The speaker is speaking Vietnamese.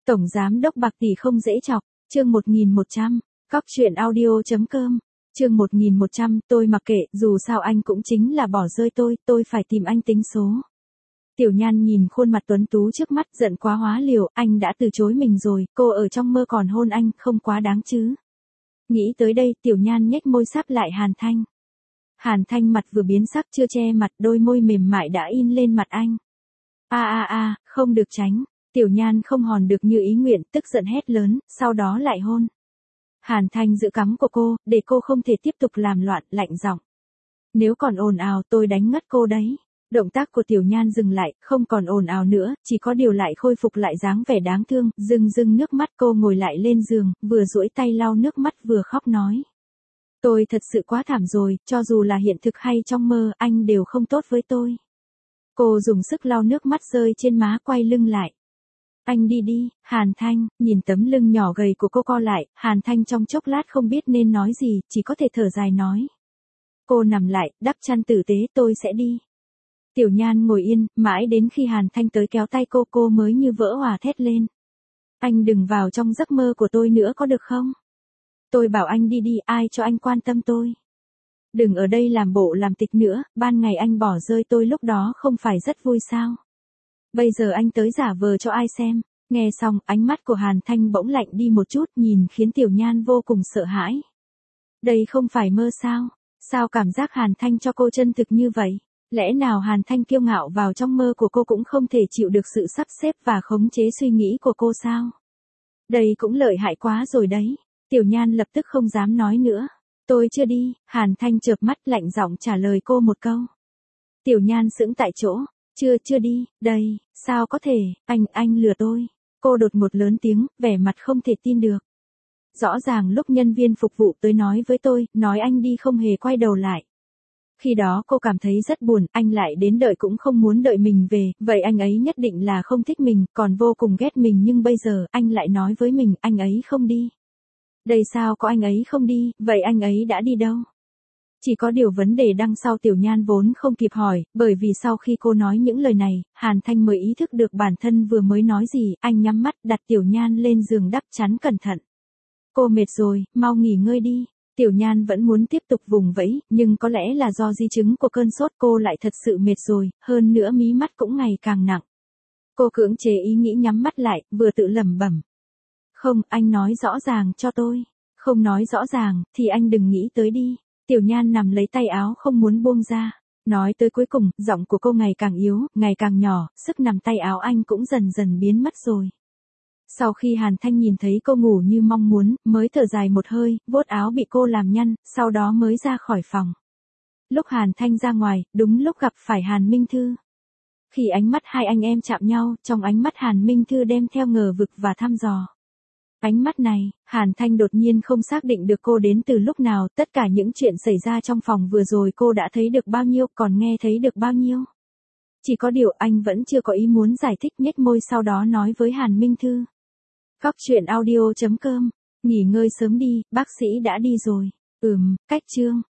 Tổng giám đốc bạc tỷ không dễ chọc, chương 1100, Cóc truyện audio.com, chương 1100, tôi mặc kệ, dù sao anh cũng chính là bỏ rơi tôi phải tìm anh tính số. Tiểu Nhan nhìn khuôn mặt tuấn tú trước mắt, giận quá hóa liều, anh đã từ chối mình rồi, cô ở trong mơ còn hôn anh, không quá đáng chứ. Nghĩ tới đây, Tiểu Nhan nhếch môi sáp lại Hàn Thanh. Hàn Thanh mặt vừa biến sắc chưa che mặt, đôi môi mềm mại đã in lên mặt anh. Không được tránh. Tiểu Nhan không hòn được như ý nguyện, tức giận hét lớn, sau đó lại hôn. Hàn Thanh giữ cắm của cô, để cô không thể tiếp tục làm loạn, lạnh giọng. Nếu còn ồn ào tôi đánh ngất cô đấy. Động tác của Tiểu Nhan dừng lại, không còn ồn ào nữa, chỉ có điều lại khôi phục lại dáng vẻ đáng thương, rưng nước mắt. Cô ngồi lại lên giường, vừa duỗi tay lau nước mắt vừa khóc nói. Tôi thật sự quá thảm rồi, cho dù là hiện thực hay trong mơ, anh đều không tốt với tôi. Cô dùng sức lau nước mắt rơi trên má, quay lưng lại. Anh đi, Hàn Thanh, nhìn tấm lưng nhỏ gầy của cô co lại, Hàn Thanh trong chốc lát không biết nên nói gì, chỉ có thể thở dài nói. Cô nằm lại, đắp chăn tử tế, tôi sẽ đi. Tiểu Nhan ngồi yên, mãi đến khi Hàn Thanh tới kéo tay cô mới như vỡ òa thét lên. Anh đừng vào trong giấc mơ của tôi nữa có được không? Tôi bảo anh đi, ai cho anh quan tâm tôi? Đừng ở đây làm bộ làm tịch nữa, ban ngày anh bỏ rơi tôi lúc đó không phải rất vui sao? Bây giờ anh tới giả vờ cho ai xem? Nghe xong, ánh mắt của Hàn Thanh bỗng lạnh đi một chút, nhìn khiến Tiểu Nhan vô cùng sợ hãi. Đây không phải mơ sao? Sao cảm giác Hàn Thanh cho cô chân thực như vậy? Lẽ nào Hàn Thanh kiêu ngạo vào trong mơ của cô cũng không thể chịu được sự sắp xếp và khống chế suy nghĩ của cô sao? Đây cũng lợi hại quá rồi đấy. Tiểu Nhan lập tức không dám nói nữa. Tôi chưa đi, Hàn Thanh chợp mắt lạnh giọng trả lời cô một câu. Tiểu Nhan sững tại chỗ. Chưa đi, đây, sao có thể, anh lừa tôi. Cô đột ngột lớn tiếng, vẻ mặt không thể tin được. Rõ ràng lúc nhân viên phục vụ tới nói với tôi, nói anh đi không hề quay đầu lại. Khi đó cô cảm thấy rất buồn, anh lại đến đợi cũng không muốn đợi mình về, vậy anh ấy nhất định là không thích mình, còn vô cùng ghét mình nhưng bây giờ, anh lại nói với mình, anh ấy không đi. Đây sao có anh ấy không đi, vậy anh ấy đã đi đâu? Chỉ có điều vấn đề đằng sau Tiểu Nhan vốn không kịp hỏi, bởi vì sau khi cô nói những lời này, Hàn Thanh mới ý thức được bản thân vừa mới nói gì, anh nhắm mắt đặt Tiểu Nhan lên giường đắp chắn cẩn thận. Cô mệt rồi, mau nghỉ ngơi đi. Tiểu Nhan vẫn muốn tiếp tục vùng vẫy, nhưng có lẽ là do di chứng của cơn sốt cô lại thật sự mệt rồi, hơn nữa mí mắt cũng ngày càng nặng. Cô cưỡng chế ý nghĩ nhắm mắt lại, vừa tự lẩm bẩm. Không, anh nói rõ ràng cho tôi. Không nói rõ ràng, thì anh đừng nghĩ tới đi. Tiểu Nhan nằm lấy tay áo không muốn buông ra. Nói tới cuối cùng, giọng của cô ngày càng yếu, ngày càng nhỏ, sức nằm tay áo anh cũng dần dần biến mất rồi. Sau khi Hàn Thanh nhìn thấy cô ngủ như mong muốn, mới thở dài một hơi, vuốt áo bị cô làm nhăn, sau đó mới ra khỏi phòng. Lúc Hàn Thanh ra ngoài, đúng lúc gặp phải Hàn Minh Thư. Khi ánh mắt hai anh em chạm nhau, trong ánh mắt Hàn Minh Thư đem theo ngờ vực và thăm dò. Ánh mắt này, Hàn Thanh đột nhiên không xác định được cô đến từ lúc nào, tất cả những chuyện xảy ra trong phòng vừa rồi cô đã thấy được bao nhiêu, còn nghe thấy được bao nhiêu. Chỉ có điều anh vẫn chưa có ý muốn giải thích, nhếch môi sau đó nói với Hàn Minh Thư. Cóc truyện audio.com, nghỉ ngơi sớm đi, bác sĩ đã đi rồi. Cách chương.